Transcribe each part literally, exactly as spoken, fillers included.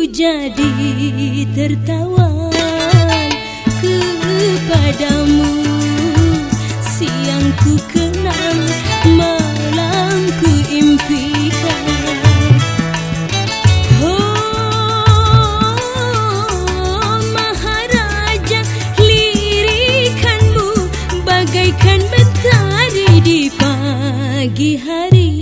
jadi tertawan kepadamu. Siang ku kenang, malam ku impikan. Oh, Maharaja, lirikanmu bagaikan mentari di pagi hari.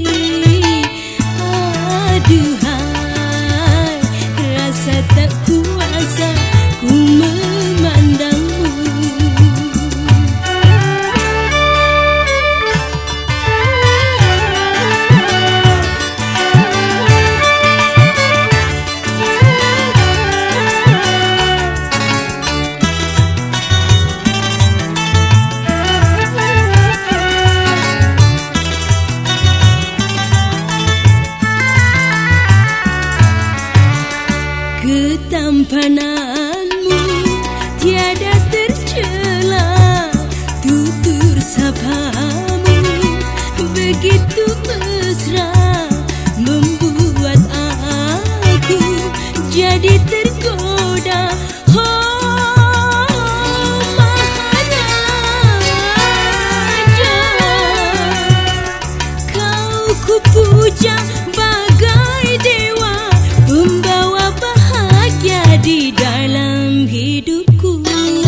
Aduhai, rasa tak kuasa ku memandangmu. Ketampananmu tiada tercela, tutur sapamu begitu mesra, membuat aku jadi tergoda. Oh, Maharaja, kau ku puja bagai dewa, pembawa di dalam hidupku.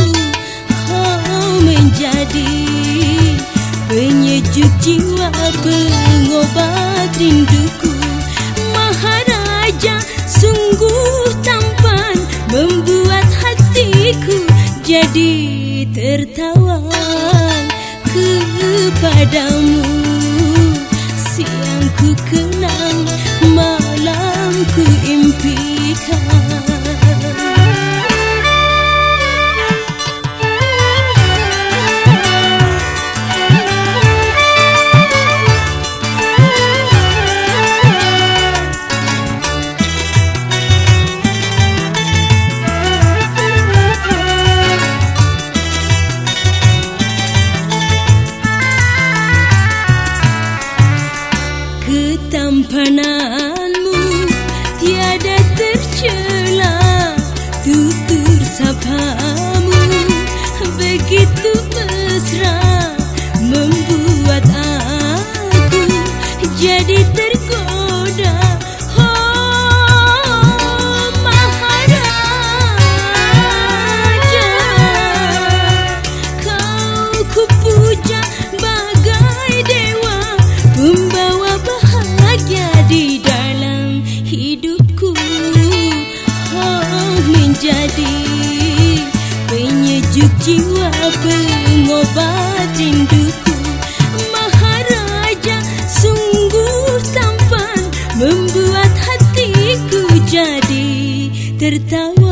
Kau menjadi penyejuk jiwa, pengobat rinduku. Maharaja, sungguh tampan, membuat hatiku jadi tertawan kepadamu. Siang ku kenang, malam ku impikan. Ketampananmu tiada tercela, tutur sapamu begitu mesra, membuat aku jadi tergoda. Oh, Maharaja, kau ku puja bagai dewa, pembawa di dalam hidupku. Oh, menjadi penyejuk jiwa, pengobat rinduku. Maharaja, sungguh tampan, membuat hatiku jadi tertawa.